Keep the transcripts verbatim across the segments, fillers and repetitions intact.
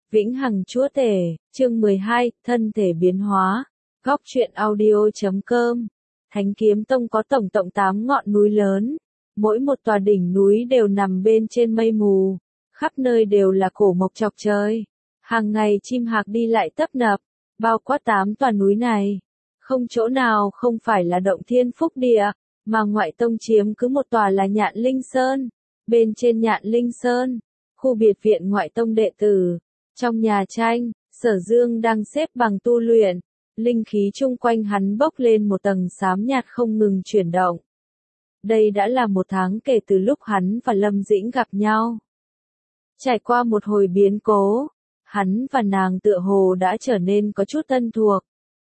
Vĩnh Hằng Chúa Tể, chương mười hai, thân thể biến hóa. Góc truyện audio chấm com. Thánh Kiếm Tông có tổng cộng tám ngọn núi lớn, mỗi một tòa đỉnh núi đều nằm bên trên mây mù, khắp nơi đều là cổ mộc chọc trời. Hàng ngày chim hạc đi lại tấp nập, bao quát tám tòa núi này. Không chỗ nào không phải là động thiên phúc địa, mà ngoại tông chiếm cứ một tòa là Nhạn Linh Sơn. Bên trên Nhạn Linh Sơn, khu biệt viện ngoại tông đệ tử. Trong nhà tranh, Sở Dương đang xếp bằng tu luyện, linh khí chung quanh hắn bốc lên một tầng xám nhạt không ngừng chuyển động. Đây đã là một tháng kể từ lúc hắn và Lâm Dĩnh gặp nhau. Trải qua một hồi biến cố, hắn và nàng tựa hồ đã trở nên có chút thân thuộc.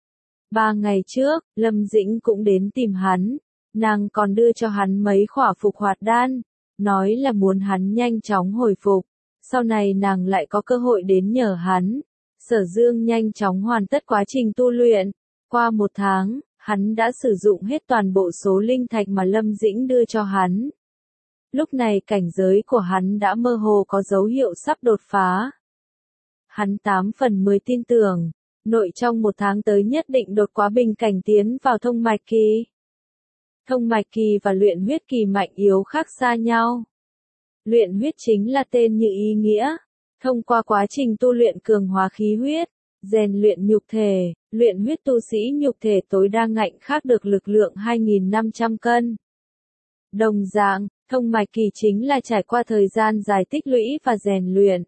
Ba ngày trước, Lâm Dĩnh cũng đến tìm hắn, nàng còn đưa cho hắn mấy khỏa phục hoạt đan, nói là muốn hắn nhanh chóng hồi phục. Sau này nàng lại có cơ hội đến nhờ hắn. Sở Dương nhanh chóng hoàn tất quá trình tu luyện. Qua một tháng, hắn đã sử dụng hết toàn bộ số linh thạch mà Lâm Dĩnh đưa cho hắn. Lúc này cảnh giới của hắn đã mơ hồ có dấu hiệu sắp đột phá. Hắn tám phần mười tin tưởng, nội trong một tháng tới nhất định đột quá bình cảnh tiến vào thông mạch kỳ. Thông mạch kỳ và luyện huyết kỳ mạnh yếu khác xa nhau. Luyện huyết chính là tên như ý nghĩa, thông qua quá trình tu luyện cường hóa khí huyết, rèn luyện nhục thể, luyện huyết tu sĩ nhục thể tối đa ngạnh khắc được lực lượng hai nghìn năm trăm cân. Đồng dạng, thông mạch kỳ chính là trải qua thời gian dài tích lũy và rèn luyện,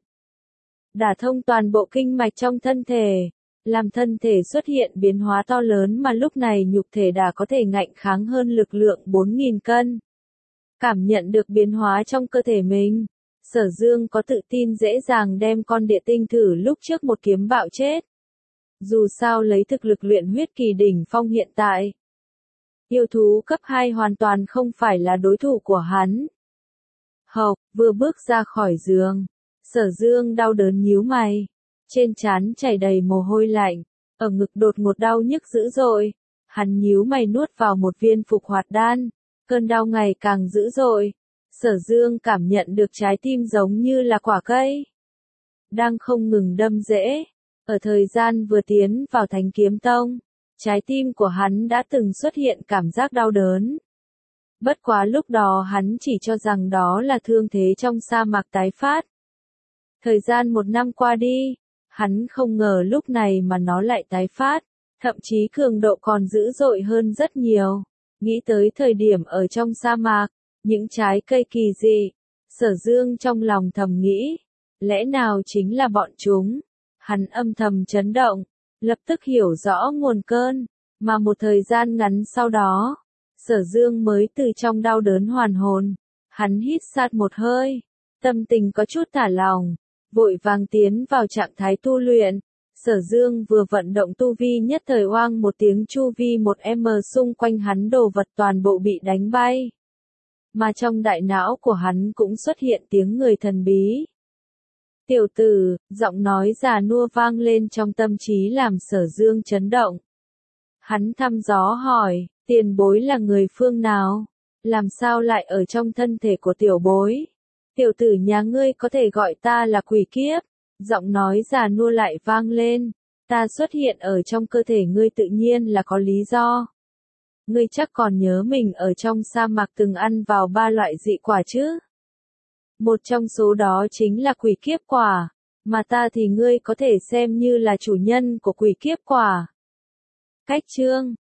đả thông toàn bộ kinh mạch trong thân thể, làm thân thể xuất hiện biến hóa to lớn mà lúc này nhục thể đã có thể ngạnh kháng hơn lực lượng bốn nghìn cân. Cảm nhận được biến hóa trong cơ thể mình, Sở Dương có tự tin dễ dàng đem con địa tinh thử lúc trước một kiếm bạo chết. Dù sao lấy thực lực luyện huyết kỳ đỉnh phong hiện tại, yêu thú cấp hai hoàn toàn không phải là đối thủ của hắn. Hộc, vừa bước ra khỏi giường, Sở Dương đau đớn nhíu mày, trên trán chảy đầy mồ hôi lạnh, ở ngực đột ngột đau nhức dữ dội. Hắn nhíu mày nuốt vào một viên phục hoạt đan. Cơn đau ngày càng dữ dội, Sở Dương cảm nhận được trái tim giống như là quả cây đang không ngừng đâm rễ. Ở thời gian vừa tiến vào Thánh Kiếm Tông, trái tim của hắn đã từng xuất hiện cảm giác đau đớn. Bất quá lúc đó hắn chỉ cho rằng đó là thương thế trong sa mạc tái phát. Thời gian một năm qua đi, hắn không ngờ lúc này mà nó lại tái phát, thậm chí cường độ còn dữ dội hơn rất nhiều. Nghĩ tới thời điểm ở trong sa mạc, những trái cây kỳ dị, Sở Dương trong lòng thầm nghĩ, lẽ nào chính là bọn chúng? Hắn âm thầm chấn động, lập tức hiểu rõ nguồn cơn, mà một thời gian ngắn sau đó, Sở Dương mới từ trong đau đớn hoàn hồn. Hắn hít sát một hơi, tâm tình có chút thả lỏng, vội vàng tiến vào trạng thái tu luyện. Sở Dương vừa vận động tu vi nhất thời oang một tiếng, chu vi một m xung quanh hắn đồ vật toàn bộ bị đánh bay. Mà trong đại não của hắn cũng xuất hiện tiếng người thần bí. Tiểu tử, giọng nói già nua vang lên trong tâm trí làm Sở Dương chấn động. Hắn thăm dò hỏi, tiền bối là người phương nào? Làm sao lại ở trong thân thể của tiểu bối? Tiểu tử nhà ngươi có thể gọi ta là Quỷ Kiếp. Giọng nói già nua lại vang lên, ta xuất hiện ở trong cơ thể ngươi tự nhiên là có lý do. Ngươi chắc còn nhớ mình ở trong sa mạc từng ăn vào ba loại dị quả chứ? Một trong số đó chính là quỷ kiếp quả, mà ta thì ngươi có thể xem như là chủ nhân của quỷ kiếp quả. Cách chương,